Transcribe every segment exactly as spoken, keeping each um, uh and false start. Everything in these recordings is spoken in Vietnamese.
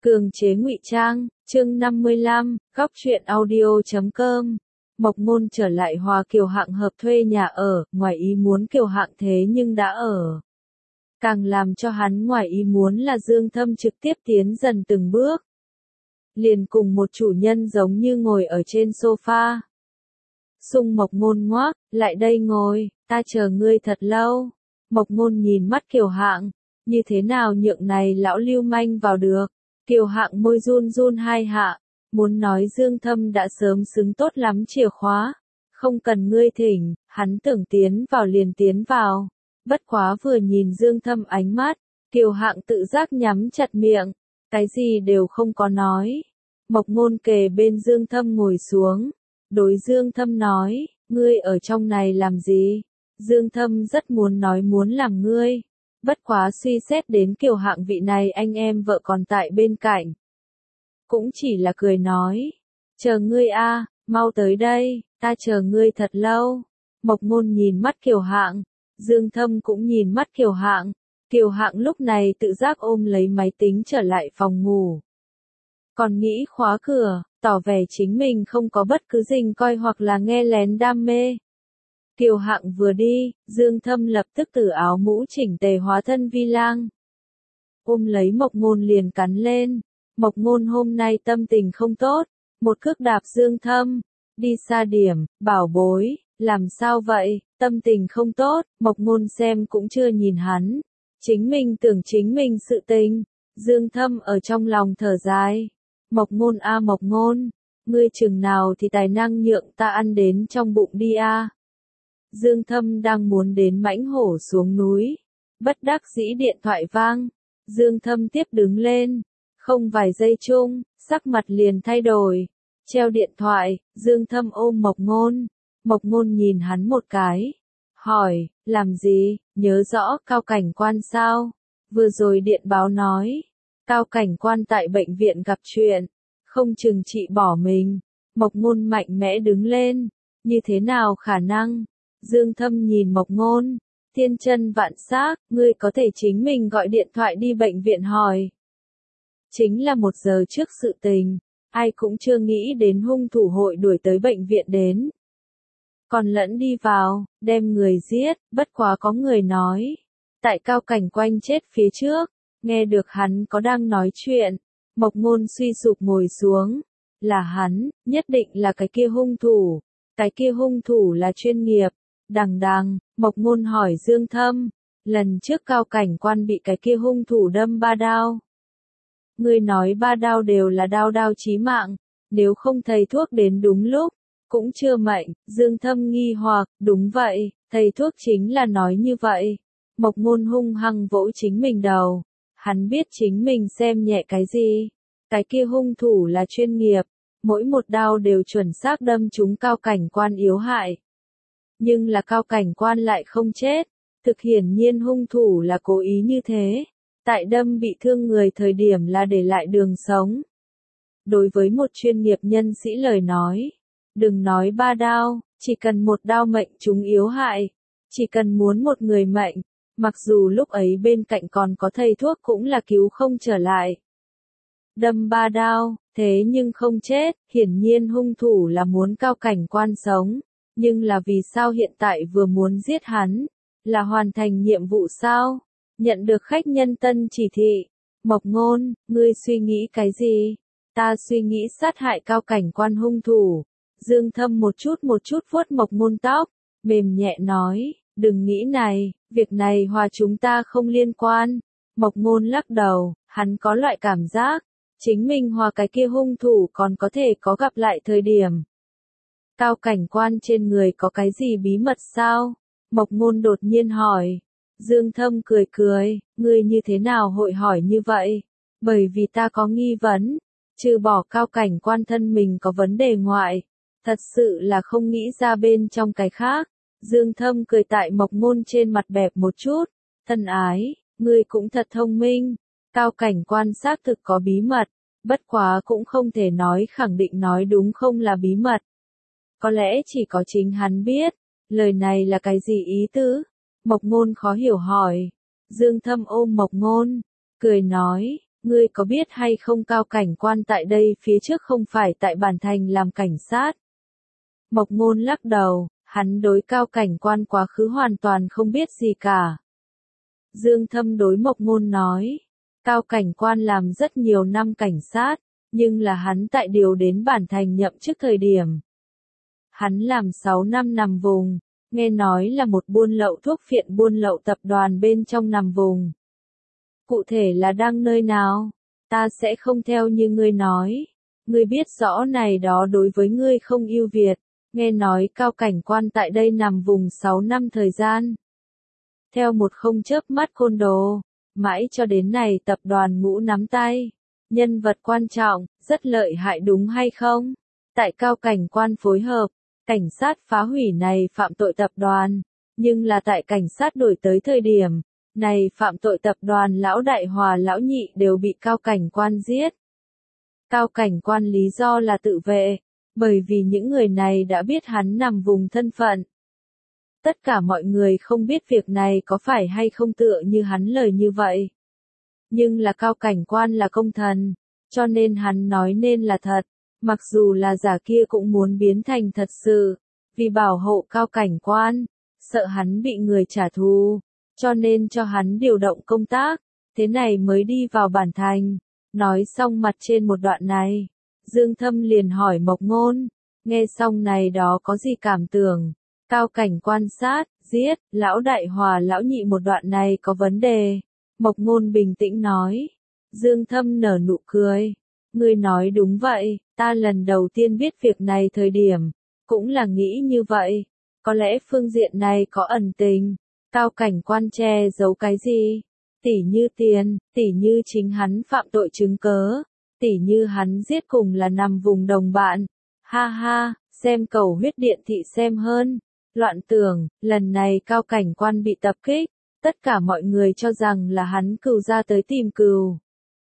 Cường chế ngụy trang, chương năm mươi lăm, góc truyện audio chấm com. Mộc Ngôn trở lại Hòa Kiều Hạng hợp thuê nhà ở, ngoài ý muốn Kiều Hạng thế nhưng đã ở. Càng làm cho hắn ngoài ý muốn là Dương Thâm trực tiếp tiến dần từng bước. Liền cùng một chủ nhân giống như ngồi ở trên sofa. Sung Mộc Ngôn ngoác, lại đây ngồi, ta chờ ngươi thật lâu. Mộc Ngôn nhìn mắt Kiều Hạng, như thế nào nhượng này lão lưu manh vào được. Kiều Hạng môi run run hai hạ, muốn nói Dương Thâm đã sớm xứng tốt lắm chìa khóa, không cần ngươi thỉnh, hắn tưởng tiến vào liền tiến vào. Bất quá vừa nhìn Dương Thâm ánh mắt, Kiều Hạng tự giác nhắm chặt miệng, cái gì đều không có nói. Mộc Ngôn kề bên Dương Thâm ngồi xuống, đối Dương Thâm nói, ngươi ở trong này làm gì? Dương Thâm rất muốn nói muốn làm ngươi. Bất quá suy xét đến Kiều Hạng vị này anh em vợ còn tại bên cạnh. Cũng chỉ là cười nói, chờ ngươi a, mau tới đây, ta chờ ngươi thật lâu. Mộc Ngôn nhìn mắt Kiều Hạng, Dương Thâm cũng nhìn mắt Kiều Hạng. Kiều Hạng lúc này tự giác ôm lấy máy tính trở lại phòng ngủ. Còn nghĩ khóa cửa, tỏ vẻ chính mình không có bất cứ dình coi hoặc là nghe lén đam mê. Kiều Hạng vừa đi, Dương Thâm lập tức từ áo mũ chỉnh tề hóa thân vi lang. Ôm lấy Mộc Ngôn liền cắn lên. Mộc Ngôn hôm nay tâm tình không tốt, một cước đạp Dương Thâm. Đi xa điểm, bảo bối, làm sao vậy, tâm tình không tốt. Mộc Ngôn xem cũng chưa nhìn hắn. Chính mình tưởng chính mình sự tình. Dương Thâm ở trong lòng thở dài. Mộc Ngôn a Mộc Ngôn, ngươi chừng nào thì tài năng nhượng ta ăn đến trong bụng đi a. Dương Thâm đang muốn đến mãnh hổ xuống núi. Bất đắc dĩ điện thoại vang. Dương Thâm tiếp đứng lên. Không vài giây chung, sắc mặt liền thay đổi. Treo điện thoại, Dương Thâm ôm Mộc Ngôn. Mộc Ngôn nhìn hắn một cái. Hỏi, làm gì, nhớ rõ Cao Cảnh Quan sao? Vừa rồi điện báo nói. Cao Cảnh Quan tại bệnh viện gặp chuyện. Không chừng chị bỏ mình. Mộc Ngôn mạnh mẽ đứng lên. Như thế nào khả năng? Dương Thâm nhìn Mộc Ngôn, thiên chân vạn xác, ngươi có thể chính mình gọi điện thoại đi bệnh viện hỏi. Chính là một giờ trước sự tình, ai cũng chưa nghĩ đến hung thủ hội đuổi tới bệnh viện đến. Còn lẫn đi vào, đem người giết, bất quá có người nói. Tại Cao Cảnh Quanh chết phía trước, nghe được hắn có đang nói chuyện, Mộc Ngôn suy sụp ngồi xuống. Là hắn, nhất định là cái kia hung thủ, cái kia hung thủ là chuyên nghiệp. Đằng đằng, Mộc Ngôn hỏi Dương Thâm, lần trước Cao Cảnh Quan bị cái kia hung thủ đâm ba đao. Ngươi nói ba đao đều là đao đao chí mạng, nếu không thầy thuốc đến đúng lúc, cũng chưa mệnh. Dương Thâm nghi hoặc, đúng vậy, thầy thuốc chính là nói như vậy. Mộc Ngôn hung hăng vỗ chính mình đầu, hắn biết chính mình xem nhẹ cái gì. Cái kia hung thủ là chuyên nghiệp, mỗi một đao đều chuẩn xác đâm trúng Cao Cảnh Quan yếu hại. Nhưng là Cao Cảnh Quan lại không chết, thực hiển nhiên hung thủ là cố ý như thế, tại đâm bị thương người thời điểm là để lại đường sống. Đối với một chuyên nghiệp nhân sĩ lời nói, đừng nói ba đao, chỉ cần một đao mệnh chúng yếu hại, chỉ cần muốn một người mệnh, mặc dù lúc ấy bên cạnh còn có thầy thuốc cũng là cứu không trở lại. Đâm ba đao, thế nhưng không chết, hiển nhiên hung thủ là muốn Cao Cảnh Quan sống. Nhưng là vì sao hiện tại vừa muốn giết hắn? Là hoàn thành nhiệm vụ sao? Nhận được khách nhân tân chỉ thị. Mộc Ngôn, ngươi suy nghĩ cái gì? Ta suy nghĩ sát hại Cao Cảnh Quan hung thủ. Dương Thâm một chút một chút vuốt Mộc Ngôn tóc, mềm nhẹ nói, đừng nghĩ này, việc này hòa chúng ta không liên quan. Mộc Ngôn lắc đầu, hắn có loại cảm giác, chính mình hòa cái kia hung thủ còn có thể có gặp lại thời điểm. Cao Cảnh Quan trên người có cái gì bí mật sao? Mộc Ngôn đột nhiên hỏi. Dương Thâm cười cười, ngươi như thế nào hội hỏi như vậy? Bởi vì ta có nghi vấn, trừ bỏ Cao Cảnh Quan thân mình có vấn đề ngoại, thật sự là không nghĩ ra bên trong cái khác. Dương Thâm cười tại Mộc Ngôn trên mặt bẹp một chút, thân ái, ngươi cũng thật thông minh. Cao Cảnh Quan xác thực có bí mật, bất quá cũng không thể nói khẳng định nói đúng không là bí mật. Có lẽ chỉ có chính hắn biết, lời này là cái gì ý tứ? Mộc Ngôn khó hiểu hỏi. Dương Thâm ôm Mộc Ngôn, cười nói, Ngươi có biết hay không Cao cảnh quan tại đây phía trước không phải tại bản thành làm cảnh sát. Mộc Ngôn lắc đầu, hắn đối Cao cảnh quan quá khứ hoàn toàn không biết gì cả. Dương Thâm đối Mộc Ngôn nói, Cao cảnh quan làm rất nhiều năm cảnh sát, nhưng là hắn tại điều đến bản thành nhậm chức thời điểm. Hắn làm sáu năm nằm vùng, nghe nói là một buôn lậu thuốc phiện buôn lậu tập đoàn bên trong nằm vùng. Cụ thể là đang nơi nào, ta sẽ không theo như ngươi nói. Ngươi biết rõ này đó đối với ngươi không ưu việt, nghe nói Cao cảnh quan tại đây nằm vùng sáu năm thời gian. Theo một không chớp mắt côn đồ, mãi cho đến này tập đoàn ngũ nắm tay. Nhân vật quan trọng, rất lợi hại đúng hay không? Tại Cao cảnh quan phối hợp, cảnh sát phá hủy này phạm tội tập đoàn, nhưng là tại cảnh sát đổi tới thời điểm, này phạm tội tập đoàn lão đại hòa lão nhị đều bị Cao cảnh quan giết. Cao cảnh quan lý do là tự vệ, bởi vì những người này đã biết hắn nằm vùng thân phận. Tất cả mọi người không biết việc này có phải hay không tựa như hắn lời như vậy. Nhưng là Cao cảnh quan là công thần, cho nên hắn nói nên là thật, mặc dù là giả kia cũng muốn biến thành thật sự, vì bảo hộ Cao cảnh quan, sợ hắn bị người trả thù, cho nên cho hắn điều động công tác, thế này mới đi vào bản thành. Nói xong mặt trên một đoạn này, Dương Thâm liền hỏi Mộc Ngôn, nghe xong này đó có gì cảm tưởng? Cao cảnh quan sát, giết, lão đại hòa lão nhị một đoạn này có vấn đề. Mộc Ngôn bình tĩnh nói. Dương Thâm nở nụ cười. Ngươi nói đúng vậy, ta lần đầu tiên biết việc này thời điểm, cũng là nghĩ như vậy. Có lẽ phương diện này có ẩn tình. Cao cảnh quan che giấu cái gì? Tỉ như tiền, tỉ như chính hắn phạm tội chứng cớ, tỉ như hắn giết cùng là nằm vùng đồng bạn. Ha ha, xem cầu huyết điện thị xem hơn. Loạn tưởng, lần này Cao cảnh quan bị tập kích, tất cả mọi người cho rằng là hắn cừu ra tới tìm cừu.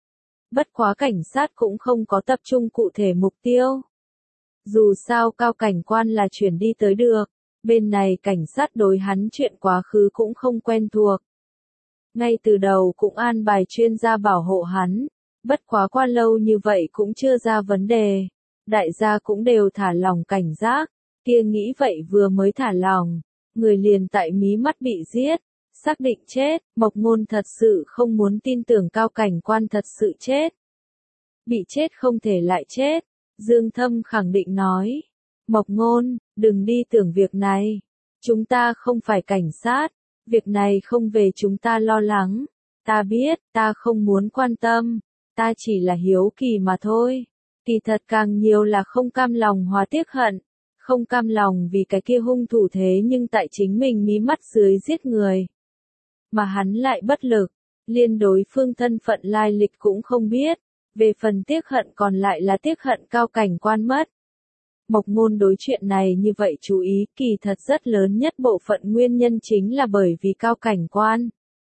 Bất quá cảnh sát cũng không có tập trung cụ thể mục tiêu. Dù sao Cao cảnh quan là chuyển đi tới được, bên này cảnh sát đối hắn chuyện quá khứ cũng không quen thuộc. Ngay từ đầu cũng an bài chuyên gia bảo hộ hắn, bất quá qua lâu như vậy cũng chưa ra vấn đề. Đại gia cũng đều thả lòng cảnh giác, kia nghĩ vậy vừa mới thả lòng, người liền tại mí mắt bị giết, xác định chết. Mộc Ngôn thật sự không muốn tin tưởng Cao cảnh quan thật sự chết. Bị chết không thể lại chết, Dương Thâm khẳng định nói. Mộc Ngôn, đừng đi tưởng việc này, chúng ta không phải cảnh sát. Việc này không về chúng ta lo lắng, ta biết, ta không muốn quan tâm, ta chỉ là hiếu kỳ mà thôi. Kỳ thật càng nhiều là không cam lòng hòa tiếc hận, không cam lòng vì cái kia hung thủ thế nhưng tại chính mình mí mắt dưới giết người. Mà hắn lại bất lực, liên đối phương thân phận lai lịch cũng không biết, về phần tiếc hận còn lại là tiếc hận Cao cảnh quan mất. Mộc Ngôn đối chuyện này như vậy chú ý kỳ thật rất lớn nhất bộ phận nguyên nhân chính là bởi vì Cao cảnh quan.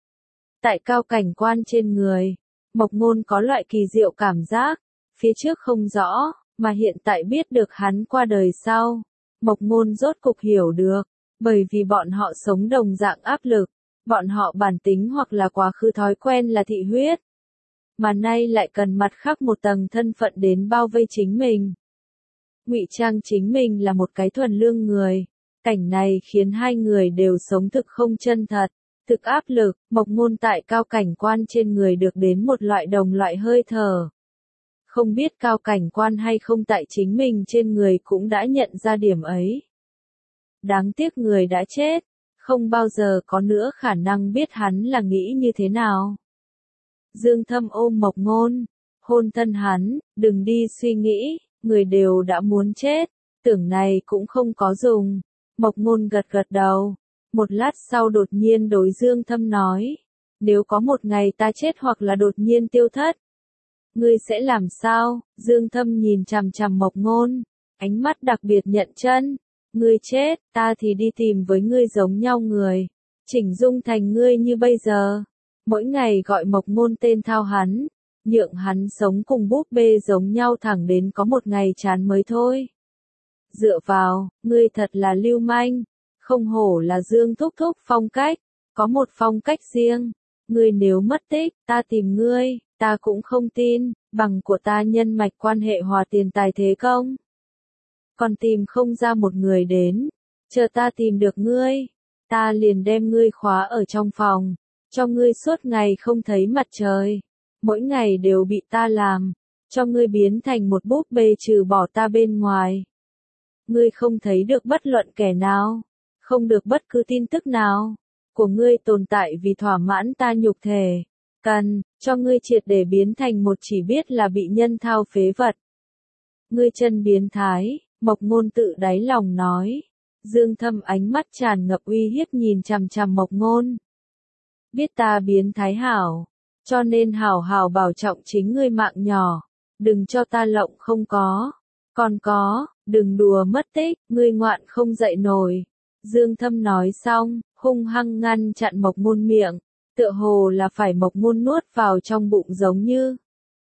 Tại Cao cảnh quan trên người, Mộc Ngôn có loại kỳ diệu cảm giác, phía trước không rõ, mà hiện tại biết được hắn qua đời sau. Mộc Ngôn rốt cục hiểu được, bởi vì bọn họ sống đồng dạng áp lực, bọn họ bản tính hoặc là quá khứ thói quen là thị huyết. Mà nay lại cần mặt khác một tầng thân phận đến bao vây chính mình. Ngụy trang chính mình là một cái thuần lương người, cảnh này khiến hai người đều sống thực không chân thật, thực áp lực. Mộc Ngôn tại Cao cảnh quan trên người được đến một loại đồng loại hơi thở. Không biết Cao cảnh quan hay không tại chính mình trên người cũng đã nhận ra điểm ấy. Đáng tiếc người đã chết, không bao giờ có nữa khả năng biết hắn là nghĩ như thế nào. Dương Thâm ôm Mộc Ngôn, hôn thân hắn, đừng đi suy nghĩ. Người đều đã muốn chết, tưởng này cũng không có dùng. Mộc Ngôn gật gật đầu, một lát sau đột nhiên đối Dương Thâm nói, nếu có một ngày ta chết hoặc là đột nhiên tiêu thất, ngươi sẽ làm sao? Dương Thâm nhìn chằm chằm Mộc Ngôn, ánh mắt đặc biệt nhận chân, ngươi chết, ta thì đi tìm với ngươi giống nhau người, chỉnh dung thành ngươi như bây giờ, mỗi ngày gọi Mộc Ngôn tên thao hắn. Nhượng hắn sống cùng búp bê giống nhau thẳng đến có một ngày chán mới thôi. Dựa vào, ngươi thật là lưu manh, không hổ là Dương thúc thúc phong cách, có một phong cách riêng. Ngươi nếu mất tích, ta tìm ngươi, ta cũng không tin, bằng của ta nhân mạch quan hệ hòa tiền tài thế công. Còn tìm không ra một người đến, chờ ta tìm được ngươi, ta liền đem ngươi khóa ở trong phòng, cho ngươi suốt ngày không thấy mặt trời, mỗi ngày đều bị ta làm, cho ngươi biến thành một búp bê trừ bỏ ta bên ngoài. Ngươi không thấy được bất luận kẻ nào, không được bất cứ tin tức nào của ngươi tồn tại vì thỏa mãn ta nhục thể, cần cho ngươi triệt để biến thành một chỉ biết là bị nhân thao phế vật. Ngươi chân biến thái, Mộc Ngôn tự đáy lòng nói. Dương Thâm ánh mắt tràn ngập uy hiếp nhìn chằm chằm Mộc Ngôn. Biết ta biến thái hảo, cho nên hảo hảo bảo trọng chính ngươi mạng nhỏ, đừng cho ta lộng không có. Còn có, đừng đùa mất tích, ngươi ngoạn không dậy nổi. Dương Thâm nói xong, hung hăng ngăn chặn Mộc Ngôn miệng, tựa hồ là phải Mộc Ngôn nuốt vào trong bụng giống như.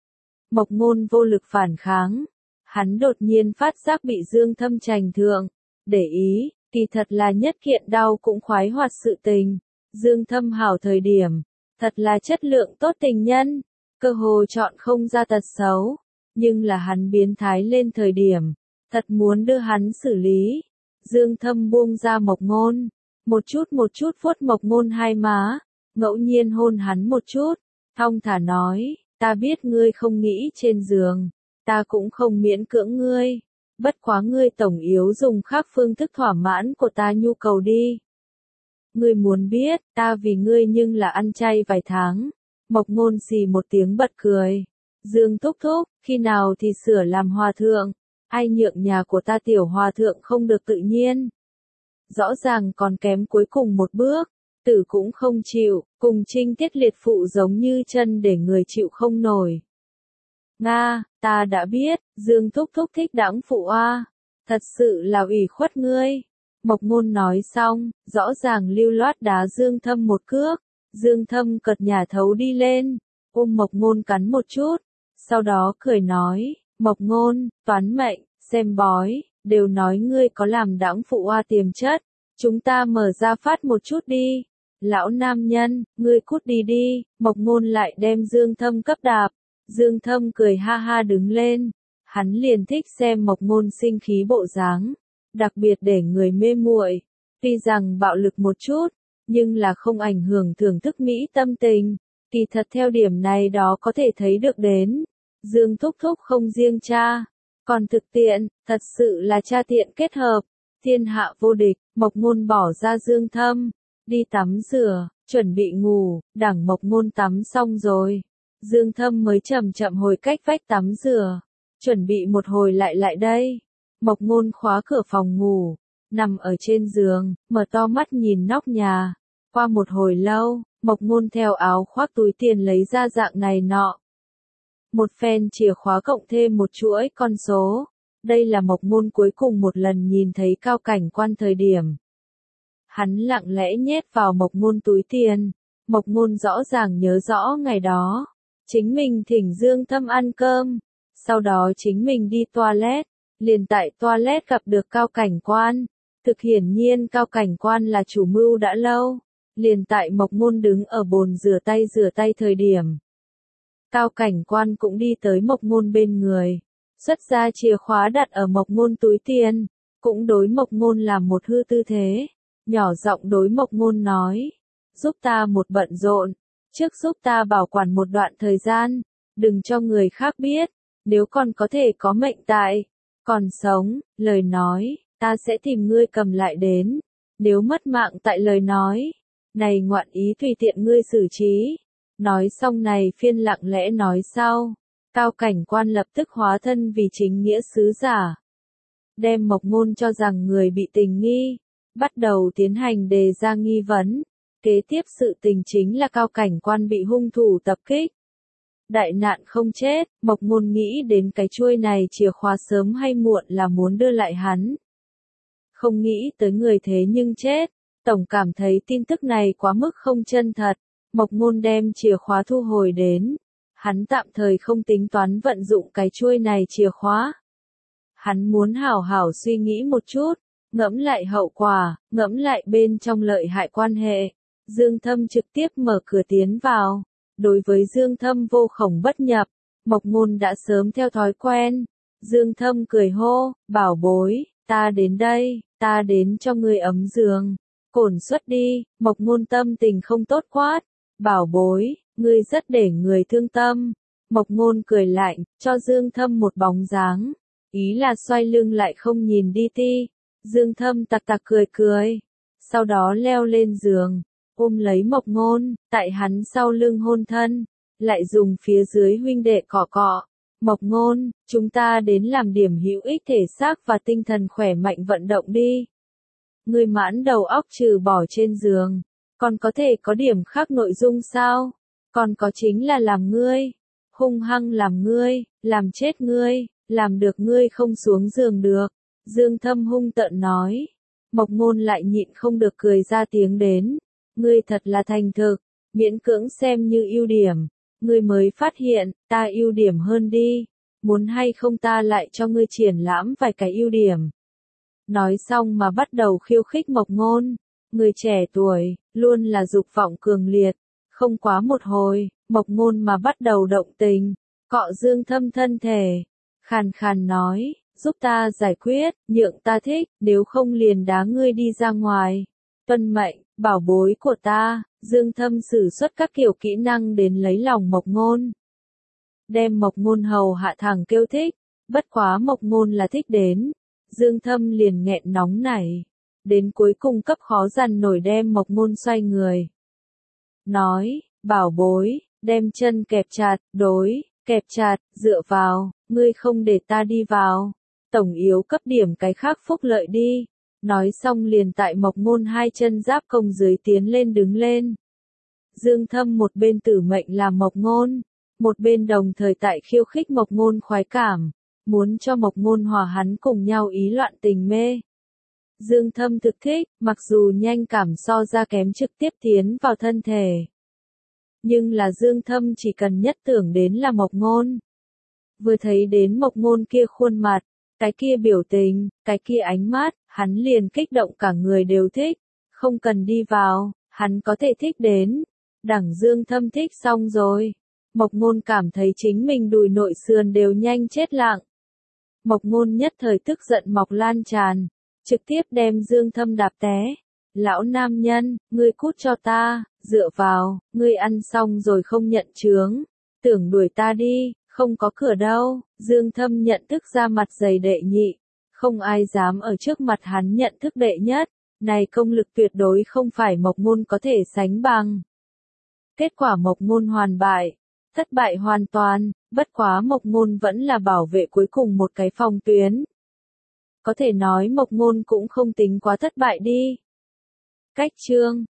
Mộc Ngôn vô lực phản kháng, hắn đột nhiên phát giác bị Dương Thâm trành thượng, để ý, kỳ thật là nhất kiện đau cũng khoái hoạt sự tình. Dương Thâm hảo thời điểm, thật là chất lượng tốt tình nhân, cơ hồ chọn không ra tật xấu, nhưng là hắn biến thái lên thời điểm, thật muốn đưa hắn xử lý. Dương Thâm buông ra Mộc Ngôn, một chút một chút vuốt Mộc Ngôn hai má, ngẫu nhiên hôn hắn một chút, thong thả nói, ta biết ngươi không nghĩ trên giường, ta cũng không miễn cưỡng ngươi, bất quá ngươi tổng yếu dùng khác phương thức thỏa mãn của ta nhu cầu đi. Ngươi muốn biết, ta vì ngươi nhưng là ăn chay vài tháng. Mộc Ngôn xì một tiếng bật cười. Dương thúc thúc, khi nào thì sửa làm hòa thượng, ai nhượng nhà của ta tiểu hòa thượng không được tự nhiên. Rõ ràng còn kém cuối cùng một bước, tử cũng không chịu, cùng trinh tiết liệt phụ giống như chân để người chịu không nổi. Nga, ta đã biết, Dương thúc thúc thích đãng phụ a, thật sự là ủy khuất ngươi. Mộc Ngôn nói xong, rõ ràng lưu loát đá Dương Thâm một cước, Dương Thâm cật nhà thấu đi lên, ôm Mộc Ngôn cắn một chút, sau đó cười nói, Mộc Ngôn, toán mệnh, xem bói, đều nói ngươi có làm đãng phụ oa tiềm chất, chúng ta mở ra phát một chút đi. Lão nam nhân, ngươi cút đi đi. Mộc Ngôn lại đem Dương Thâm cấp đạp. Dương Thâm cười ha ha đứng lên, hắn liền thích xem Mộc Ngôn sinh khí bộ dáng, đặc biệt để người mê muội. Tuy rằng bạo lực một chút, nhưng là không ảnh hưởng thưởng thức mỹ tâm tình. Kỳ thật theo điểm này đó có thể thấy được đến, Dương thúc thúc không riêng cha, còn thực tiện, thật sự là cha tiện kết hợp, thiên hạ vô địch. Mộc Ngôn bỏ ra Dương Thâm, đi tắm rửa, chuẩn bị ngủ. Đảng Mộc Ngôn tắm xong rồi, Dương Thâm mới chậm chậm hồi cách vách tắm rửa, chuẩn bị một hồi lại lại đây. Mộc Ngôn khóa cửa phòng ngủ, nằm ở trên giường, mở to mắt nhìn nóc nhà. Qua một hồi lâu, Mộc Ngôn theo áo khoác túi tiền lấy ra dạng này nọ. Một phen chìa khóa cộng thêm một chuỗi con số. Đây là Mộc Ngôn cuối cùng một lần nhìn thấy Cao Cảnh Quan thời điểm. Hắn lặng lẽ nhét vào Mộc Ngôn túi tiền. Mộc Ngôn rõ ràng nhớ rõ ngày đó. Chính mình thỉnh Dương Thâm ăn cơm. Sau đó chính mình đi toilet. Liền tại toilet gặp được Cao Cảnh Quan. Thực hiển nhiên Cao Cảnh Quan là chủ mưu đã lâu. Liền tại Mộc Ngôn đứng ở bồn rửa tay rửa tay thời điểm. Cao Cảnh Quan cũng đi tới Mộc Ngôn bên người. Xuất ra chìa khóa đặt ở Mộc Ngôn túi tiền. Cũng đối Mộc Ngôn làm một hư tư thế. Nhỏ giọng đối Mộc Ngôn nói. Giúp ta một bận rộn. Trước giúp ta bảo quản một đoạn thời gian. Đừng cho người khác biết. Nếu còn có thể có mệnh tại. Còn sống, lời nói, ta sẽ tìm ngươi cầm lại đến. Nếu mất mạng tại lời nói. Này ngoạn ý tùy tiện ngươi xử trí. Nói xong này phiên lặng lẽ nói sau. Cao Cảnh Quan lập tức hóa thân vì chính nghĩa sứ giả. Đem Mộc Ngôn cho rằng người bị tình nghi. Bắt đầu tiến hành đề ra nghi vấn. Kế tiếp sự tình chính là Cao Cảnh Quan bị hung thủ tập kích. Đại nạn không chết, Mộc Ngôn nghĩ đến cái chuôi này chìa khóa sớm hay muộn là muốn đưa lại hắn. Không nghĩ tới người thế nhưng chết. Tổng cảm thấy tin tức này quá mức không chân thật. Mộc Ngôn đem chìa khóa thu hồi đến. Hắn tạm thời không tính toán vận dụng cái chuôi này chìa khóa. Hắn muốn hảo hảo suy nghĩ một chút, ngẫm lại hậu quả, ngẫm lại bên trong lợi hại quan hệ. Dương Thâm trực tiếp mở cửa tiến vào. Đối với Dương Thâm vô khổng bất nhập, Mộc Ngôn đã sớm theo thói quen. Dương Thâm cười hô, bảo bối, ta đến đây, ta đến cho ngươi ấm giường. Cổn xuất đi, Mộc Ngôn tâm tình không tốt quát. Bảo bối, ngươi rất để người thương tâm. Mộc Ngôn cười lạnh, cho Dương Thâm một bóng dáng. Ý là xoay lưng lại không nhìn đi ti. Dương Thâm tặc tặc cười cười. Sau đó leo lên giường, ôm lấy Mộc Ngôn, tại hắn sau lưng hôn thân. Lại dùng phía dưới huynh đệ cọ cọ. Mộc Ngôn, chúng ta đến làm điểm hữu ích thể xác và tinh thần khỏe mạnh vận động đi. Ngươi mãn đầu óc trừ bỏ trên giường, còn có thể có điểm khác nội dung sao? Còn có chính là làm ngươi, hung hăng làm ngươi, làm chết ngươi, làm được ngươi không xuống giường được. Dương Thâm hung tợn nói. Mộc Ngôn lại nhịn không được cười ra tiếng đến. Ngươi thật là thành thực, miễn cưỡng xem như ưu điểm. Ngươi mới phát hiện, ta ưu điểm hơn đi. Muốn hay không ta lại cho ngươi triển lãm vài cái ưu điểm. Nói xong mà bắt đầu khiêu khích Mộc Ngôn. Người trẻ tuổi, luôn là dục vọng cường liệt. Không quá một hồi, Mộc Ngôn mà bắt đầu động tình. Cọ Dương Thâm thân thể. Khàn khàn nói, giúp ta giải quyết, nhượng ta thích, nếu không liền đá ngươi đi ra ngoài. Tuân mệnh, bảo bối của ta. Dương Thâm sử xuất các kiểu kỹ năng đến lấy lòng Mộc Ngôn. Đem Mộc Ngôn hầu hạ thẳng kêu thích. Bất quá Mộc Ngôn là thích đến. Dương Thâm liền nghẹn nóng nảy. Đến cuối cùng cấp khó dằn nổi đem Mộc Ngôn xoay người. Nói, bảo bối, đem chân kẹp chặt, đối, kẹp chặt, dựa vào, ngươi không để ta đi vào. Tổng yếu cấp điểm cái khác phúc lợi đi. Nói xong liền tại Mộc Ngôn hai chân giáp công dưới tiến lên đứng lên. Dương Thâm một bên tử mệnh làm Mộc Ngôn, một bên đồng thời tại khiêu khích Mộc Ngôn khoái cảm, muốn cho Mộc Ngôn hòa hắn cùng nhau ý loạn tình mê. Dương Thâm thực thích, mặc dù nhanh cảm so ra kém trực tiếp tiến vào thân thể. Nhưng là Dương Thâm chỉ cần nhất tưởng đến là Mộc Ngôn. Vừa thấy đến Mộc Ngôn kia khuôn mặt, cái kia biểu tình, cái kia ánh mắt, hắn liền kích động cả người đều thích. Không cần đi vào, hắn có thể thích đến. Đẳng Dương Thâm thích xong rồi. Mộc Ngôn cảm thấy chính mình đùi nội sườn đều nhanh chết lặng. Mộc Ngôn nhất thời tức giận mọc lan tràn, trực tiếp đem Dương Thâm đạp té. Lão nam nhân, ngươi cút cho ta, dựa vào, ngươi ăn xong rồi không nhận chướng. Tưởng đuổi ta đi, không có cửa đâu. Dương Thâm nhận thức ra mặt dày đệ nhị. Không ai dám ở trước mặt hắn nhận thức đệ nhất. Này công lực tuyệt đối không phải Mộc Ngôn có thể sánh bằng. Kết quả Mộc Ngôn hoàn bại. Thất bại hoàn toàn, bất quá Mộc Ngôn vẫn là bảo vệ cuối cùng một cái phòng tuyến. Có thể nói Mộc Ngôn cũng không tính quá thất bại đi. Cách chương